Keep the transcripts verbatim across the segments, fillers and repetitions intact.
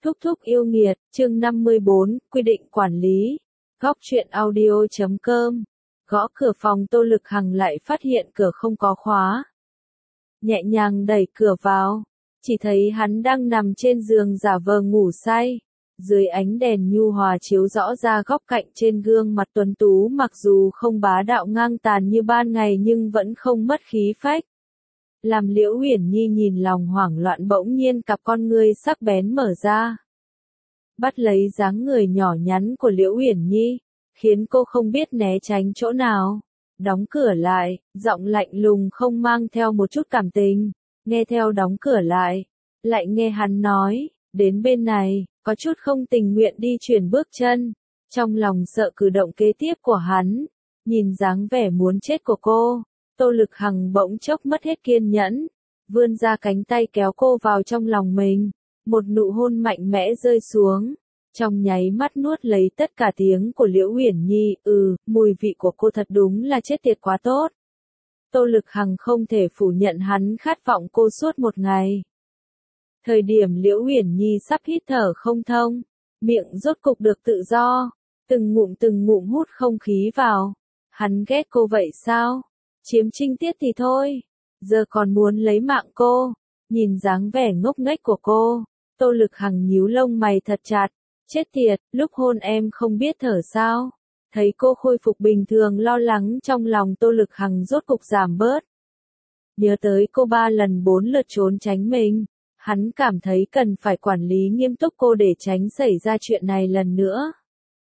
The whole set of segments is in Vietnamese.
Thúc thúc yêu nghiệt, chương năm mươi bốn, quy định quản lý. Góc truyện audio chấm com. Gõ cửa phòng Tô Lực Hằng lại phát hiện cửa không có khóa. Nhẹ nhàng đẩy cửa vào, chỉ thấy hắn đang nằm trên giường giả vờ ngủ say. Dưới ánh đèn nhu hòa chiếu rõ ra góc cạnh trên gương mặt tuấn tú, mặc dù không bá đạo ngang tàn như ban ngày nhưng vẫn không mất khí phách. Làm Liễu Uyển Nhi nhìn lòng hoảng loạn, bỗng nhiên cặp con ngươi sắc bén mở ra. Bắt lấy dáng người nhỏ nhắn của Liễu Uyển Nhi, khiến cô không biết né tránh chỗ nào. Đóng cửa lại, giọng lạnh lùng không mang theo một chút cảm tình. Nghe theo đóng cửa lại, lại nghe hắn nói, đến bên này, có chút không tình nguyện đi chuyển bước chân. Trong lòng sợ cử động kế tiếp của hắn, nhìn dáng vẻ muốn chết của cô. Tô Lực Hằng bỗng chốc mất hết kiên nhẫn, vươn ra cánh tay kéo cô vào trong lòng mình, một nụ hôn mạnh mẽ rơi xuống, trong nháy mắt nuốt lấy tất cả tiếng của Liễu Uyển Nhi. Ừ, mùi vị của cô thật đúng là chết tiệt quá tốt. Tô Lực Hằng không thể phủ nhận hắn khát vọng cô suốt một ngày. Thời điểm Liễu Uyển Nhi sắp hít thở không thông, miệng rốt cục được tự do, từng ngụm từng ngụm hút không khí vào. Hắn ghét cô vậy sao? Chiếm trinh tiết thì thôi, giờ còn muốn lấy mạng cô. Nhìn dáng vẻ ngốc nghếch của cô, Tô Lực Hằng nhíu lông mày thật chặt. Chết tiệt, lúc hôn em không biết thở sao? Thấy cô khôi phục bình thường, lo lắng trong lòng Tô Lực Hằng rốt cục giảm bớt. Nhớ tới cô ba lần bốn lượt trốn tránh mình, hắn cảm thấy cần phải quản lý nghiêm túc cô để tránh xảy ra chuyện này lần nữa.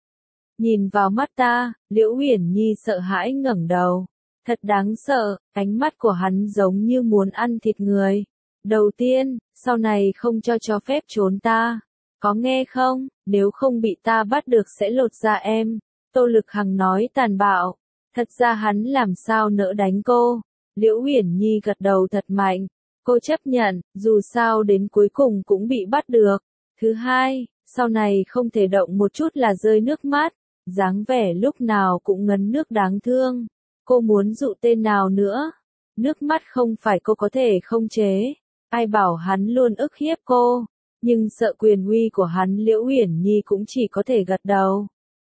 Nhìn vào mắt ta, Liễu Uyển Nhi sợ hãi ngẩng đầu. Thật đáng sợ, ánh mắt của hắn giống như muốn ăn thịt người. Đầu tiên, sau này không cho cho phép trốn ta. Có nghe không, nếu không bị ta bắt được sẽ lột da em. Tô Lực Hằng nói tàn bạo. Thật ra hắn làm sao nỡ đánh cô. Liễu Uyển Nhi gật đầu thật mạnh. Cô chấp nhận, dù sao đến cuối cùng cũng bị bắt được. Thứ hai, sau này không thể động một chút là rơi nước mắt. Dáng vẻ lúc nào cũng ngấn nước đáng thương. Cô muốn dụ tên nào nữa? Nước mắt không phải cô có thể không chế. Ai bảo hắn luôn ức hiếp cô. Nhưng sợ quyền uy của hắn, Liễu Uyển Nhi cũng chỉ có thể gật đầu.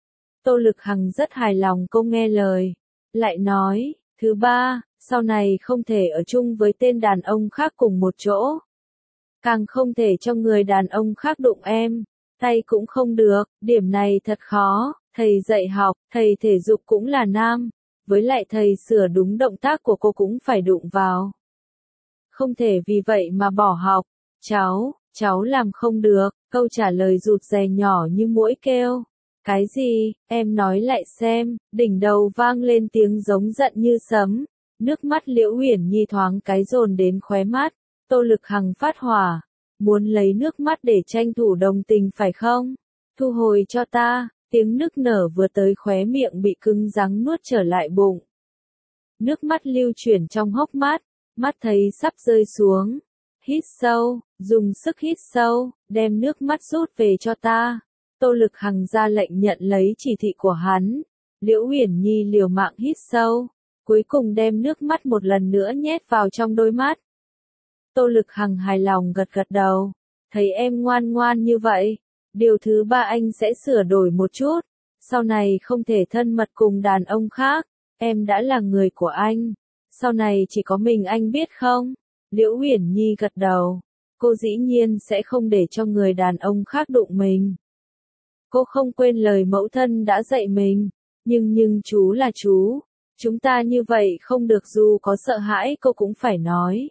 Tô Lực Hằng rất hài lòng cô nghe lời. Lại nói, thứ ba, sau này không thể ở chung với tên đàn ông khác cùng một chỗ. Càng không thể cho người đàn ông khác đụng em. Tay cũng không được, điểm này thật khó. Thầy dạy học, thầy thể dục cũng là nam. Với lại thầy sửa đúng động tác của cô cũng phải đụng vào. Không thể vì vậy mà bỏ học. Cháu, cháu làm không được. Câu trả lời rụt rè nhỏ như muỗi kêu. Cái gì, em nói lại xem. Đỉnh đầu vang lên tiếng giống giận như sấm. Nước mắt Liễu Uyển Nhi thoáng cái dồn đến khóe mắt. Tô Lực Hằng phát hỏa. Muốn lấy nước mắt để tranh thủ đồng tình phải không? Thu hồi cho ta. Tiếng nức nở vừa tới khóe miệng bị cứng rắn nuốt trở lại bụng. Nước mắt lưu chuyển trong hốc mắt, mắt thấy sắp rơi xuống. Hít sâu, dùng sức hít sâu, đem nước mắt rút về cho ta. Tô Lực Hằng ra lệnh nhận lấy chỉ thị của hắn. Liễu Uyển Nhi liều mạng hít sâu, cuối cùng đem nước mắt một lần nữa nhét vào trong đôi mắt. Tô Lực Hằng hài lòng gật gật đầu. Thấy em ngoan ngoan như vậy. Điều thứ ba anh sẽ sửa đổi một chút. Sau này không thể thân mật cùng đàn ông khác. Em đã là người của anh. Sau này chỉ có mình anh biết không? Liễu Uyển Nhi gật đầu. Cô dĩ nhiên sẽ không để cho người đàn ông khác đụng mình. Cô không quên lời mẫu thân đã dạy mình. Nhưng nhưng chú là chú. Chúng ta như vậy không được, dù có sợ hãi cô cũng phải nói.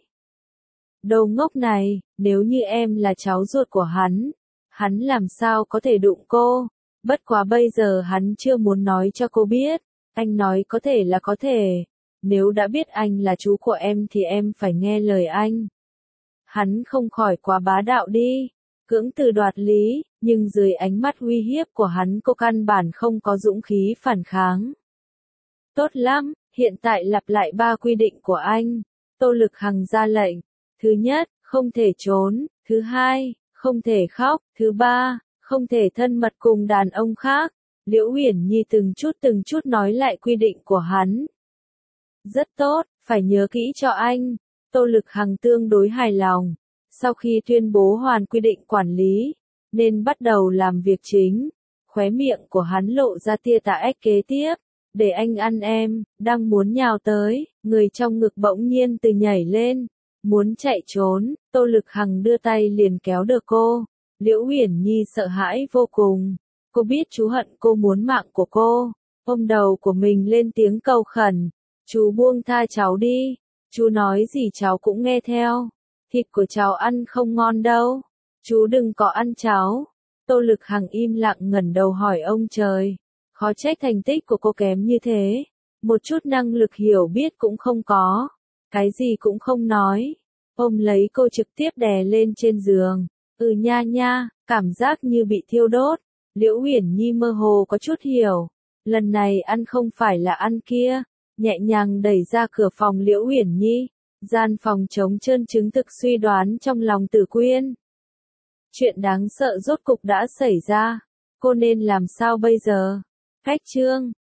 Đồ ngốc này, nếu như em là cháu ruột của hắn. Hắn làm sao có thể đụng cô? Bất quá bây giờ hắn chưa muốn nói cho cô biết. Anh nói có thể là có thể. Nếu đã biết anh là chú của em thì em phải nghe lời anh. Hắn không khỏi quá bá đạo đi. Cưỡng từ đoạt lý, nhưng dưới ánh mắt uy hiếp của hắn cô căn bản không có dũng khí phản kháng. Tốt lắm, hiện tại lặp lại ba quy định của anh. Tô Lực Hằng ra lệnh. Thứ nhất, không thể trốn. Thứ hai, không thể khóc. Thứ ba, không thể thân mật cùng đàn ông khác. Liễu Uyển Nhi từng chút từng chút nói lại quy định của hắn. Rất tốt, phải nhớ kỹ cho anh. Tô Lực Hằng tương đối hài lòng. Sau khi tuyên bố hoàn quy định quản lý, nên bắt đầu làm việc chính. Khóe miệng của hắn lộ ra tia tà ác kế tiếp. Để anh ăn em, đang muốn nhào tới, người trong ngực bỗng nhiên từ nhảy lên, muốn chạy trốn, Tô Lực Hằng đưa tay liền kéo được cô. Liễu Uyển Nhi sợ hãi vô cùng, cô biết chú hận cô muốn mạng của cô, ôm đầu của mình lên tiếng cầu khẩn, chú buông tha cháu đi, chú nói gì cháu cũng nghe theo, thịt của cháu ăn không ngon đâu, chú đừng có ăn cháu. Tô Lực Hằng im lặng ngẩng đầu hỏi ông trời. Khó trách thành tích của cô kém như thế, một chút năng lực hiểu biết cũng không có, cái gì cũng không nói, ôm lấy cô trực tiếp đè lên trên giường, ừ nha nha, cảm giác như bị thiêu đốt, Liễu Uyển Nhi mơ hồ có chút hiểu, lần này ăn không phải là ăn kia, nhẹ nhàng đẩy ra cửa phòng Liễu Uyển Nhi, gian phòng trống trơn chứng thực suy đoán trong lòng Tử Quyên. Chuyện đáng sợ rốt cục đã xảy ra, cô nên làm sao bây giờ? Khách trương